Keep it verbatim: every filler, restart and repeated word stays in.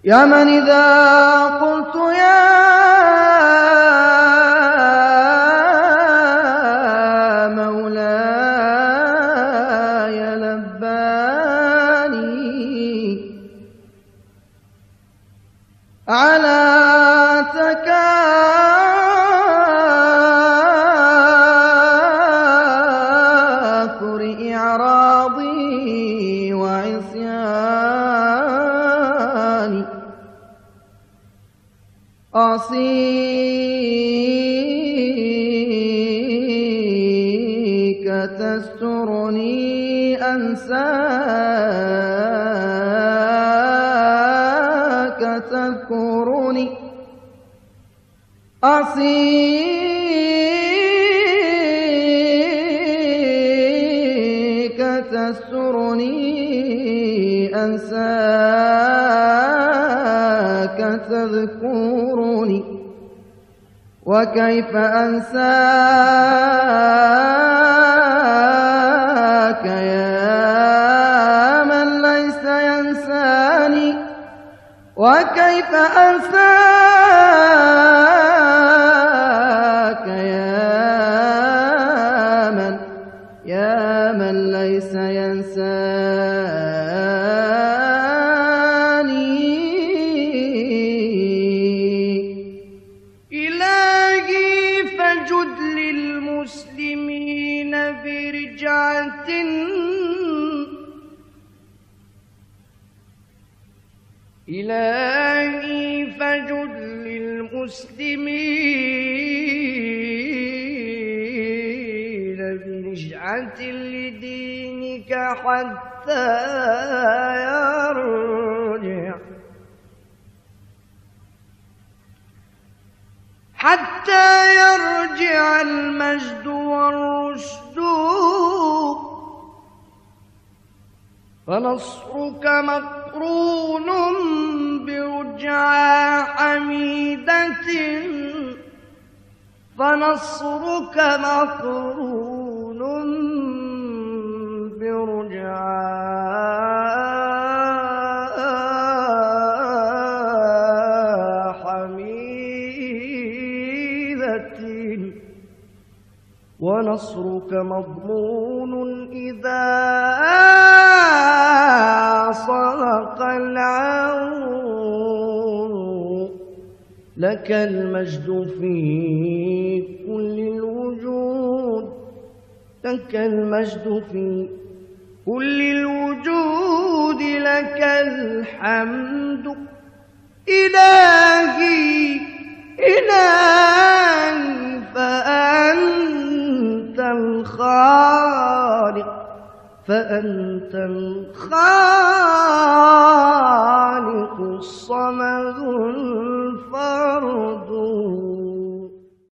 يا من إذا قلت يا مولاي لباني على تكاثر إعراضي وعصياني أعصيك تسترني أنساك تذكرني أعصيك تسترني أنساك تذكرني وكيف أنساك يا من ليس ينساني وكيف أنساك يا من يا من ليس ينساني إلهي فجد للمسلمين برجعة إلهي فجد للمسلمين برجعة لدينك حتى يرجع حتى يرجع المجد والرشد فنصرك مقرون برجعى حميدة فنصرك مقرون برجعى حميدة ونصرك مضمون إذا صدق العون لك المجد في كل الوجود لك المجد في كل الوجود لك الحمد إلهي إلهي فأنت الخالق فأنت الخالق